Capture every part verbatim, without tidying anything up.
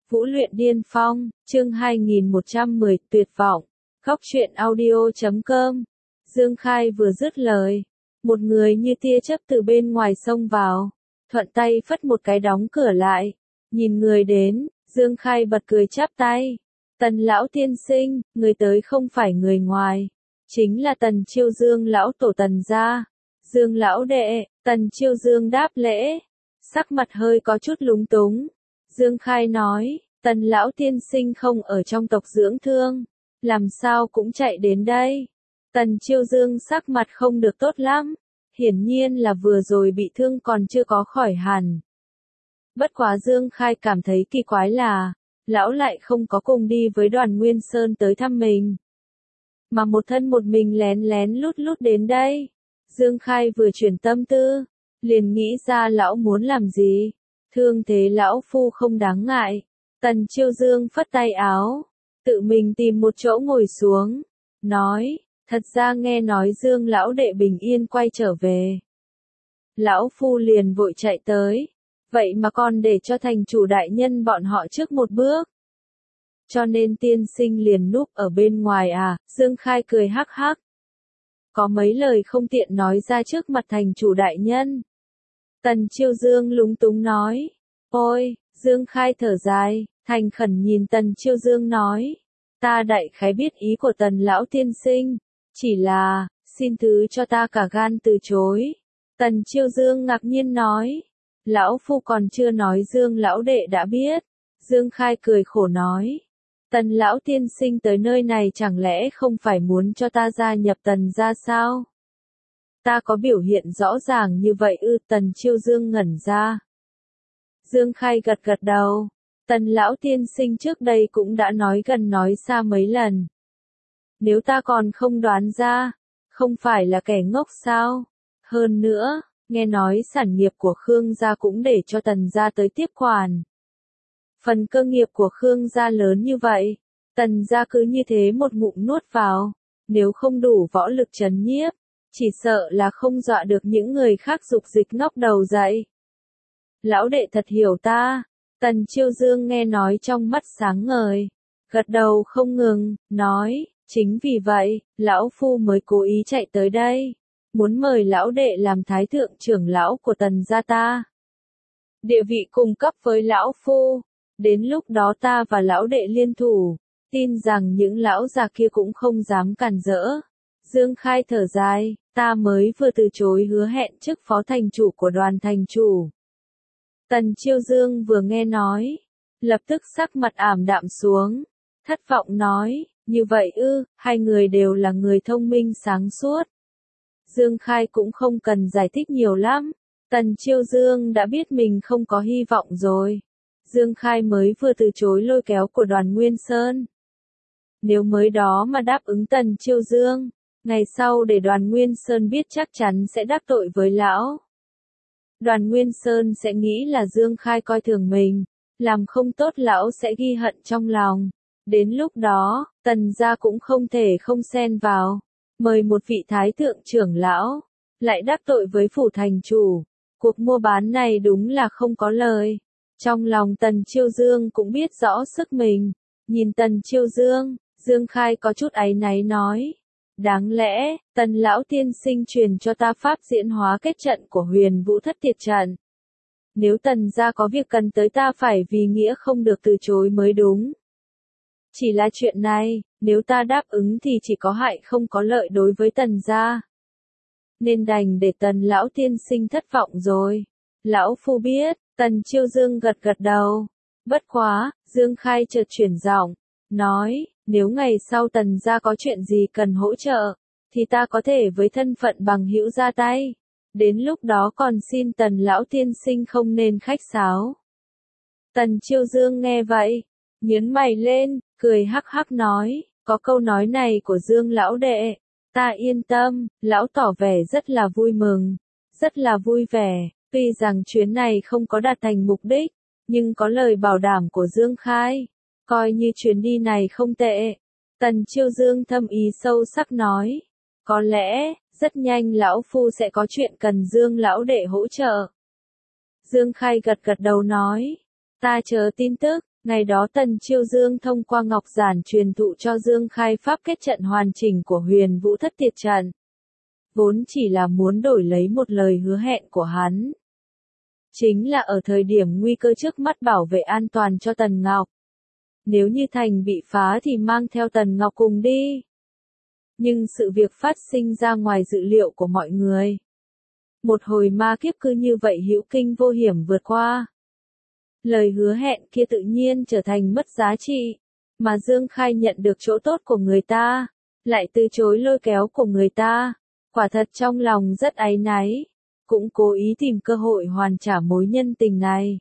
Vũ luyện điên phong, chương hai nghìn một trăm mười, tuyệt vọng. Góc truyện audio chấm com. Dương Khai vừa dứt lời, một người như tia chớp từ bên ngoài xông vào, thuận tay phất một cái đóng cửa lại. Nhìn người đến, Dương Khai bật cười chắp tay. Tần lão tiên sinh, người tới không phải người ngoài, chính là Tần Chiêu Dương lão tổ Tần gia. Dương lão đệ, Tần Chiêu Dương đáp lễ, sắc mặt hơi có chút lúng túng. Dương Khai nói, Tần lão tiên sinh không ở trong tộc dưỡng thương, làm sao cũng chạy đến đây. Tần Chiêu Dương sắc mặt không được tốt lắm, hiển nhiên là vừa rồi bị thương còn chưa có khỏi hẳn. Bất quá Dương Khai cảm thấy kỳ quái là, lão lại không có cùng đi với Đoàn Nguyên Sơn tới thăm mình, mà một thân một mình lén lén lút lút đến đây. Dương Khai vừa chuyển tâm tư, liền nghĩ ra lão muốn làm gì. Thương thế lão phu không đáng ngại. Tần Chiêu Dương phất tay áo, tự mình tìm một chỗ ngồi xuống, nói, thật ra nghe nói Dương lão đệ bình yên quay trở về, lão phu liền vội chạy tới, vậy mà còn để cho thành chủ đại nhân bọn họ trước một bước. Cho nên tiên sinh liền núp ở bên ngoài à? Dương Khai cười hắc hắc. Có mấy lời không tiện nói ra trước mặt thành chủ đại nhân. Tần Chiêu Dương lúng túng nói. Ôi, Dương Khai thở dài, thành khẩn nhìn Tần Chiêu Dương nói. Ta đại khái biết ý của Tần lão tiên sinh, chỉ là, xin thứ cho ta cả gan từ chối. Tần Chiêu Dương ngạc nhiên nói. Lão phu còn chưa nói Dương lão đệ đã biết. Dương Khai cười khổ nói. Tần lão tiên sinh tới nơi này chẳng lẽ không phải muốn cho ta gia nhập Tần gia sao? Ta có biểu hiện rõ ràng như vậy ư? Tần Chiêu Dương ngẩn ra. Dương Khai gật gật đầu. Tần lão tiên sinh trước đây cũng đã nói gần nói xa mấy lần. Nếu ta còn không đoán ra, không phải là kẻ ngốc sao? Hơn nữa, nghe nói sản nghiệp của Khương gia cũng để cho Tần gia tới tiếp quản. Phần cơ nghiệp của Khương gia lớn như vậy, Tần gia cứ như thế một ngụm nuốt vào, nếu không đủ võ lực trấn nhiếp, chỉ sợ là không dọa được những người khác dục dịch ngóc đầu dậy. Lão đệ thật hiểu ta. Tần Chiêu Dương nghe nói trong mắt sáng ngời, gật đầu không ngừng, nói, chính vì vậy, lão phu mới cố ý chạy tới đây, muốn mời lão đệ làm thái thượng trưởng lão của Tần gia ta. Địa vị cùng cấp với lão phu, đến lúc đó ta và lão đệ liên thủ, tin rằng những lão già kia cũng không dám cản rỡ. Dương Khai thở dài, ta mới vừa từ chối hứa hẹn chức phó thành chủ của Đoàn thành chủ. Tần Chiêu Dương vừa nghe nói, lập tức sắc mặt ảm đạm xuống, thất vọng nói, như vậy ư? Hai người đều là người thông minh sáng suốt. Dương Khai cũng không cần giải thích nhiều lắm, Tần Chiêu Dương đã biết mình không có hy vọng rồi. Dương Khai mới vừa từ chối lôi kéo của Đoàn Nguyên Sơn. Nếu mới đó mà đáp ứng Tần Chiêu Dương, ngày sau để Đoàn Nguyên Sơn biết chắc chắn sẽ đắc tội với lão. Đoàn Nguyên Sơn sẽ nghĩ là Dương Khai coi thường mình, làm không tốt lão sẽ ghi hận trong lòng. Đến lúc đó, Tần gia cũng không thể không xen vào, mời một vị thái thượng trưởng lão, lại đắc tội với phủ thành chủ. Cuộc mua bán này đúng là không có lời. Trong lòng Tần Chiêu Dương cũng biết rõ sức mình, nhìn Tần Chiêu Dương, Dương Khai có chút áy náy nói. Đáng lẽ, Tần lão tiên sinh truyền cho ta pháp diễn hóa kết trận của Huyền Vũ Thất Tiệt trận. Nếu Tần gia có việc cần tới ta phải vì nghĩa không được từ chối mới đúng. Chỉ là chuyện này, nếu ta đáp ứng thì chỉ có hại không có lợi đối với Tần gia. Nên đành để Tần lão tiên sinh thất vọng rồi. Lão phu biết. Tần Chiêu Dương gật gật đầu. Bất quá, Dương Khai chợt chuyển giọng, nói, nếu ngày sau Tần gia có chuyện gì cần hỗ trợ, thì ta có thể với thân phận bằng hữu ra tay. Đến lúc đó còn xin Tần lão tiên sinh không nên khách sáo. Tần Chiêu Dương nghe vậy, nhướng mày lên, cười hắc hắc nói, có câu nói này của Dương lão đệ, ta yên tâm. Lão tỏ vẻ rất là vui mừng, rất là vui vẻ. Tuy rằng chuyến này không có đạt thành mục đích, nhưng có lời bảo đảm của Dương Khai, coi như chuyến đi này không tệ. Tần Chiêu Dương thâm ý sâu sắc nói, có lẽ, rất nhanh lão phu sẽ có chuyện cần Dương lão đệ hỗ trợ. Dương Khai gật gật đầu nói, ta chờ tin tức. Ngày đó Tần Chiêu Dương thông qua Ngọc Giản truyền thụ cho Dương Khai pháp kết trận hoàn chỉnh của Huyền Vũ Thất Tiệt trận. Vốn chỉ là muốn đổi lấy một lời hứa hẹn của hắn. Chính là ở thời điểm nguy cơ trước mắt bảo vệ an toàn cho Tần Ngọc. Nếu như thành bị phá thì mang theo Tần Ngọc cùng đi. Nhưng sự việc phát sinh ra ngoài dự liệu của mọi người. Một hồi ma kiếp cứ như vậy hữu kinh vô hiểm vượt qua. Lời hứa hẹn kia tự nhiên trở thành mất giá trị, mà Dương Khai nhận được chỗ tốt của người ta, lại từ chối lôi kéo của người ta, quả thật trong lòng rất áy náy, cũng cố ý tìm cơ hội hoàn trả mối nhân tình này.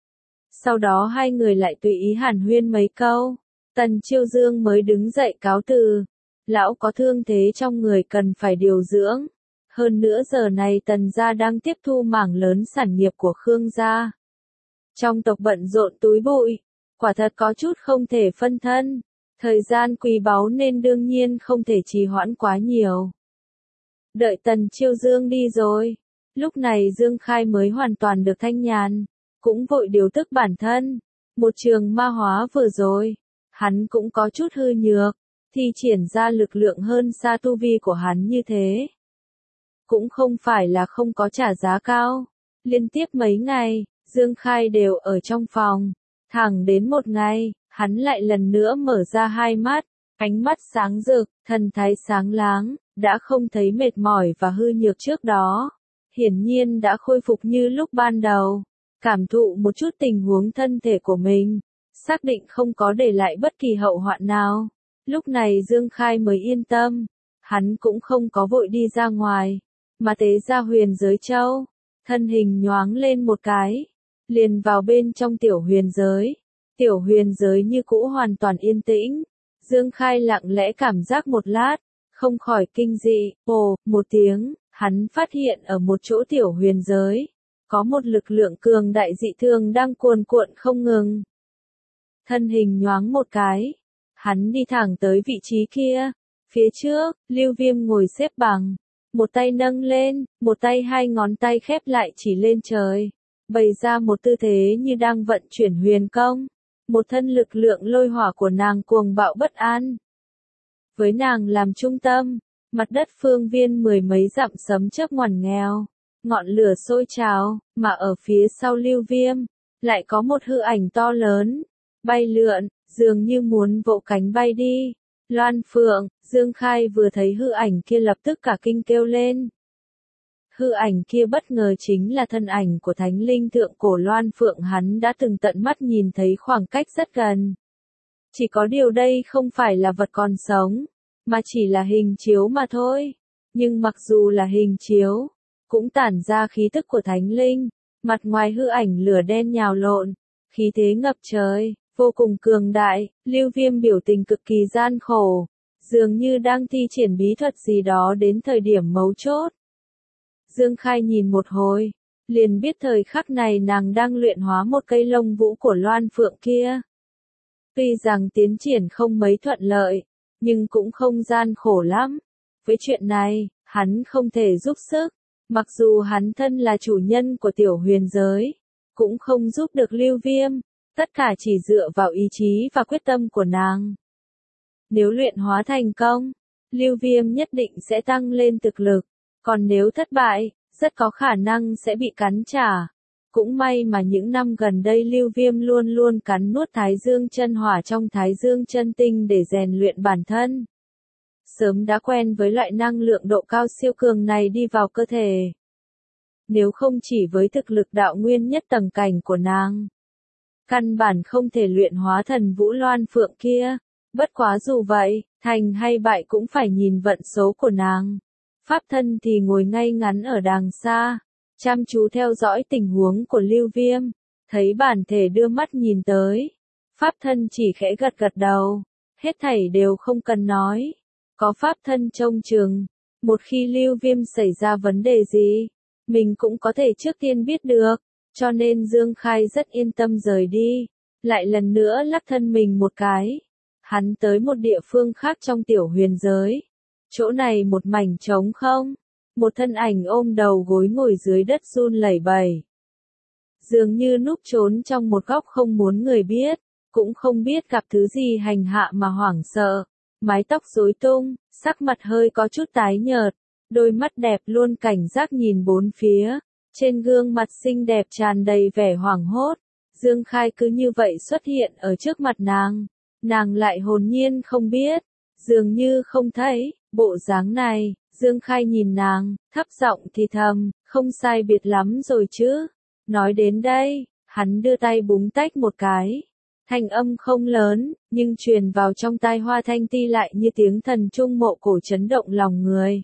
Sau đó hai người lại tùy ý hàn huyên mấy câu, Tần Chiêu Dương mới đứng dậy cáo từ, lão có thương thế trong người cần phải điều dưỡng, hơn nữa giờ này Tần gia đang tiếp thu mảng lớn sản nghiệp của Khương gia. Trong tộc bận rộn túi bụi, quả thật có chút không thể phân thân, thời gian quý báu nên đương nhiên không thể trì hoãn quá nhiều. Đợi Tần Chiêu Dương đi rồi, lúc này Dương Khai mới hoàn toàn được thanh nhàn, cũng vội điều tức bản thân, một trường ma hóa vừa rồi, hắn cũng có chút hư nhược, thi triển ra lực lượng hơn xa tu vi của hắn như thế. Cũng không phải là không có trả giá cao, liên tiếp mấy ngày, Dương Khai đều ở trong phòng, thẳng đến một ngày, hắn lại lần nữa mở ra hai mắt, ánh mắt sáng rực, thần thái sáng láng, đã không thấy mệt mỏi và hư nhược trước đó, hiển nhiên đã khôi phục như lúc ban đầu, cảm thụ một chút tình huống thân thể của mình, xác định không có để lại bất kỳ hậu hoạn nào, lúc này Dương Khai mới yên tâm, hắn cũng không có vội đi ra ngoài, mà tế ra huyền giới châu, thân hình nhoáng lên một cái, liền vào bên trong tiểu huyền giới. Tiểu huyền giới như cũ hoàn toàn yên tĩnh. Dương Khai lặng lẽ cảm giác một lát, không khỏi kinh dị, ồ, một tiếng, hắn phát hiện ở một chỗ tiểu huyền giới, có một lực lượng cường đại dị thường đang cuồn cuộn không ngừng. Thân hình nhoáng một cái, hắn đi thẳng tới vị trí kia, phía trước, Lưu Viêm ngồi xếp bằng, một tay nâng lên, một tay hai ngón tay khép lại chỉ lên trời, bày ra một tư thế như đang vận chuyển huyền công. Một thân lực lượng lôi hỏa của nàng cuồng bạo bất an. Với nàng làm trung tâm, mặt đất phương viên mười mấy dặm sấm chớp ngoằn nghèo, ngọn lửa sôi trào, mà ở phía sau Lưu Viêm, lại có một hư ảnh to lớn, bay lượn, dường như muốn vỗ cánh bay đi. Loan Phượng, Dương Khai vừa thấy hư ảnh kia lập tức cả kinh kêu lên. Hư ảnh kia bất ngờ chính là thân ảnh của thánh linh thượng cổ Loan Phượng hắn đã từng tận mắt nhìn thấy khoảng cách rất gần. Chỉ có điều đây không phải là vật còn sống, mà chỉ là hình chiếu mà thôi. Nhưng mặc dù là hình chiếu, cũng tản ra khí tức của thánh linh, mặt ngoài hư ảnh lửa đen nhào lộn, khí thế ngập trời, vô cùng cường đại, Lưu Viêm biểu tình cực kỳ gian khổ, dường như đang thi triển bí thuật gì đó đến thời điểm mấu chốt. Dương Khai nhìn một hồi, liền biết thời khắc này nàng đang luyện hóa một cây lông vũ của Loan Phượng kia. Tuy rằng tiến triển không mấy thuận lợi, nhưng cũng không gian khổ lắm. Với chuyện này, hắn không thể giúp sức, mặc dù hắn thân là chủ nhân của tiểu huyền giới, cũng không giúp được Lưu Viêm, tất cả chỉ dựa vào ý chí và quyết tâm của nàng. Nếu luyện hóa thành công, Lưu Viêm nhất định sẽ tăng lên thực lực. Còn nếu thất bại, rất có khả năng sẽ bị cắn trả. Cũng may mà những năm gần đây Lưu Viêm luôn luôn cắn nuốt Thái Dương chân hỏa trong Thái Dương chân tinh để rèn luyện bản thân. Sớm đã quen với loại năng lượng độ cao siêu cường này đi vào cơ thể. Nếu không chỉ với thực lực đạo nguyên nhất tầng cảnh của nàng, căn bản không thể luyện hóa thần vũ Loan Phượng kia. Bất quá dù vậy, thành hay bại cũng phải nhìn vận số của nàng. Pháp thân thì ngồi ngay ngắn ở đàng xa, chăm chú theo dõi tình huống của Lưu Viêm, thấy bản thể đưa mắt nhìn tới. Pháp thân chỉ khẽ gật gật đầu, hết thảy đều không cần nói. Có pháp thân trông chừng, một khi Lưu Viêm xảy ra vấn đề gì, mình cũng có thể trước tiên biết được, cho nên Dương Khai rất yên tâm rời đi, lại lần nữa lắc thân mình một cái. Hắn tới một địa phương khác trong tiểu huyền giới. Chỗ này một mảnh trống không, một thân ảnh ôm đầu gối ngồi dưới đất run lẩy bẩy. Dường như núp trốn trong một góc không muốn người biết, cũng không biết gặp thứ gì hành hạ mà hoảng sợ. Mái tóc rối tung, sắc mặt hơi có chút tái nhợt, đôi mắt đẹp luôn cảnh giác nhìn bốn phía, trên gương mặt xinh đẹp tràn đầy vẻ hoảng hốt. Dương Khai cứ như vậy xuất hiện ở trước mặt nàng, nàng lại hồn nhiên không biết, dường như không thấy, bộ dáng này, Dương Khai nhìn nàng, thấp giọng thì thầm, không sai biệt lắm rồi chứ. Nói đến đây, hắn đưa tay búng tách một cái. Thanh âm không lớn, nhưng truyền vào trong tai Hoa Thanh Ti lại như tiếng thần trung mộ cổ chấn động lòng người.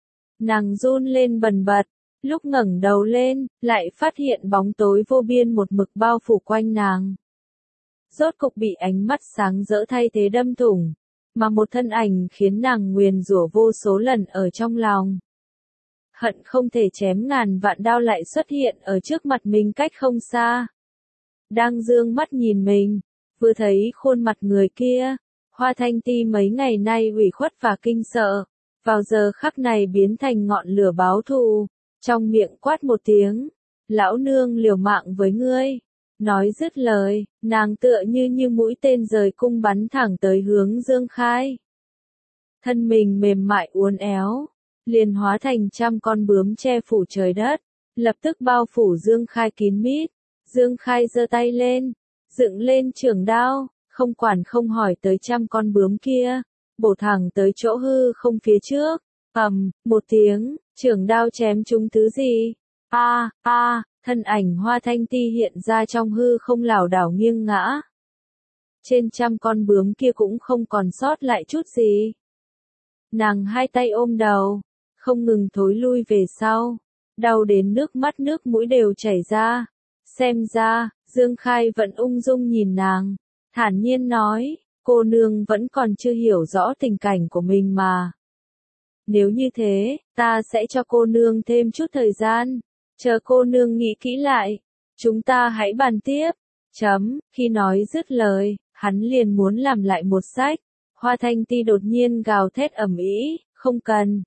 Nàng run lên bần bật, lúc ngẩng đầu lên, lại phát hiện bóng tối vô biên một mực bao phủ quanh nàng. Rốt cục bị ánh mắt sáng rỡ thay thế đâm thủng, mà một thân ảnh khiến nàng nguyền rủa vô số lần ở trong lòng. Hận không thể chém ngàn vạn đao lại xuất hiện ở trước mặt mình cách không xa. Đang dương mắt nhìn mình, vừa thấy khuôn mặt người kia, Hoa Thanh Ti mấy ngày nay ủy khuất và kinh sợ, vào giờ khắc này biến thành ngọn lửa báo thù, trong miệng quát một tiếng, lão nương liều mạng với ngươi. Nói dứt lời, nàng tựa như như mũi tên rời cung bắn thẳng tới hướng Dương Khai. Thân mình mềm mại uốn éo, liền hóa thành trăm con bướm che phủ trời đất, lập tức bao phủ Dương Khai kín mít. Dương Khai giơ tay lên, dựng lên trường đao, không quản không hỏi tới trăm con bướm kia, bổ thẳng tới chỗ hư không phía trước. Ầm, một tiếng, trường đao chém trúng thứ gì? A, a, thân ảnh Hoa Thanh Ti hiện ra trong hư không lảo đảo nghiêng ngã. Trên trăm con bướm kia cũng không còn sót lại chút gì. Nàng hai tay ôm đầu, không ngừng thối lui về sau, đau đến nước mắt nước mũi đều chảy ra. Xem ra, Dương Khai vẫn ung dung nhìn nàng, thản nhiên nói, cô nương vẫn còn chưa hiểu rõ tình cảnh của mình mà. Nếu như thế, ta sẽ cho cô nương thêm chút thời gian, chờ cô nương nghĩ kỹ lại, chúng ta hãy bàn tiếp. Chấm, khi nói dứt lời, hắn liền muốn làm lại một sách. Hoa Thanh Ti đột nhiên gào thét ầm ĩ, không cần.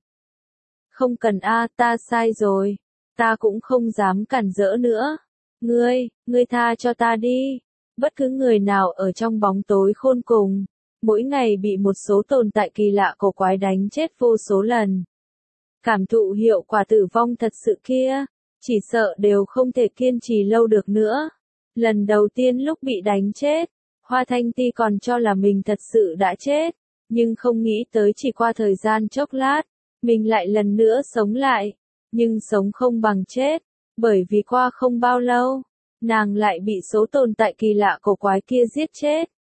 Không cần a, ta sai rồi, ta cũng không dám cản rỡ nữa. Ngươi, ngươi tha cho ta đi. Bất cứ người nào ở trong bóng tối khôn cùng, mỗi ngày bị một số tồn tại kỳ lạ cổ quái đánh chết vô số lần. Cảm thụ hiệu quả tử vong thật sự kia, chỉ sợ đều không thể kiên trì lâu được nữa. Lần đầu tiên lúc bị đánh chết, Hoa Thanh Ti còn cho là mình thật sự đã chết, nhưng không nghĩ tới chỉ qua thời gian chốc lát, mình lại lần nữa sống lại, nhưng sống không bằng chết, bởi vì qua không bao lâu, nàng lại bị số tồn tại kỳ lạ cổ quái kia giết chết.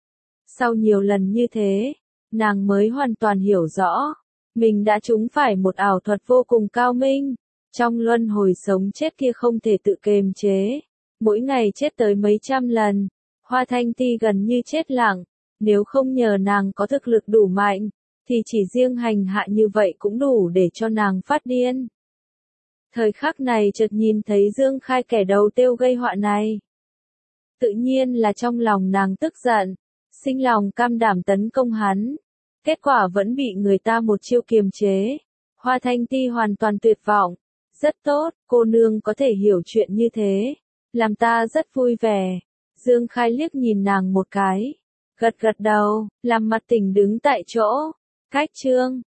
Sau nhiều lần như thế, nàng mới hoàn toàn hiểu rõ, mình đã trúng phải một ảo thuật vô cùng cao minh, trong luân hồi sống chết kia không thể tự kiềm chế, mỗi ngày chết tới mấy trăm lần. Hoa Thanh Ti gần như chết lặng, nếu không nhờ nàng có thực lực đủ mạnh, thì chỉ riêng hành hạ như vậy cũng đủ để cho nàng phát điên. Thời khắc này chợt nhìn thấy Dương Khai kẻ đầu tiêu gây họa này. Tự nhiên là trong lòng nàng tức giận, sinh lòng cam đảm tấn công hắn. Kết quả vẫn bị người ta một chiêu kiềm chế. Hoa Thanh Ti hoàn toàn tuyệt vọng. Rất tốt, cô nương có thể hiểu chuyện như thế. Làm ta rất vui vẻ. Dương Khai liếc nhìn nàng một cái. Gật gật đầu, làm mặt tỉnh đứng tại chỗ. Cách chương.